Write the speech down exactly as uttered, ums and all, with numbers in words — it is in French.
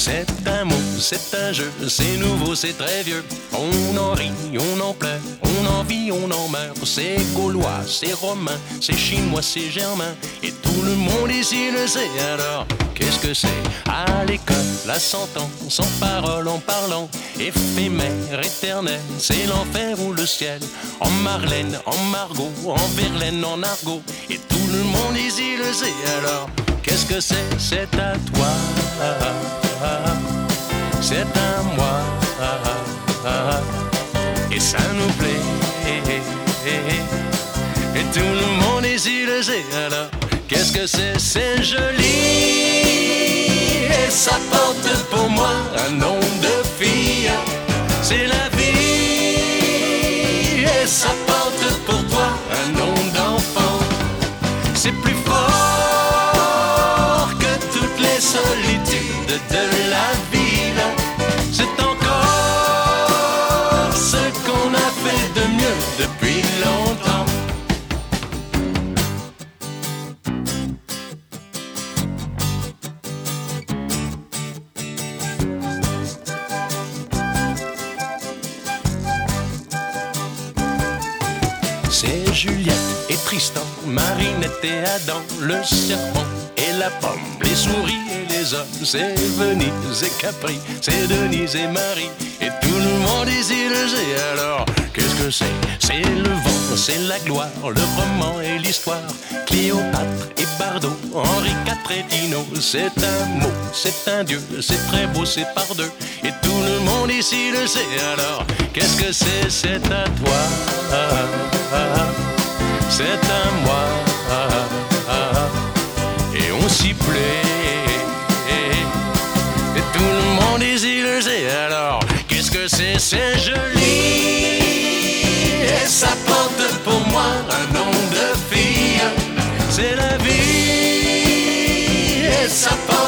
C'est un mot, c'est un jeu, c'est nouveau, c'est très vieux. On en rit, on en pleure, on en vit, on en meurt. C'est gaulois, c'est romain, c'est chinois, c'est germain. Et tout le monde ici le sait. Alors, qu'est-ce que c'est? À l'école, à cent ans, sans parole, en parlant. Éphémère, éternel, c'est l'enfer ou le ciel. En Marlène, en Margot, en Verlaine, en argot. Et tout le monde ici le sait. Alors, qu'est-ce que c'est? C'est à toi. C'est à moi, et ça nous plaît, et tout le monde ici le sait. Alors, qu'est-ce que c'est? C'est joli, et ça porte pour moi un nom de fille. C'est la vie, et ça porte pour toi un nom d'enfant. C'est plus fort que toutes les solitudes de la ville. C'est encore ce qu'on a fait de mieux depuis longtemps. C'est Juliette et Tristan, Marinette et Adam, le serpent et la pomme, les souris et les hommes. C'est Venise et Capri, c'est Denise et Marie, et tout le monde ici le sait. Alors, qu'est-ce que c'est? C'est le vent, c'est la gloire, le roman et l'histoire. Cléopâtre et Bardot, Henri quatre et Dino. C'est un mot, c'est un dieu, c'est très beau, c'est par deux, et tout le monde ici le sait. Alors, qu'est-ce que c'est? C'est à toi, c'est à moi, et on s'y plaît, et tout le monde ici le sait. Alors, qu'est-ce que c'est? C'est joli, et ça porte pour moi un nom de fille. C'est la vie, et ça porte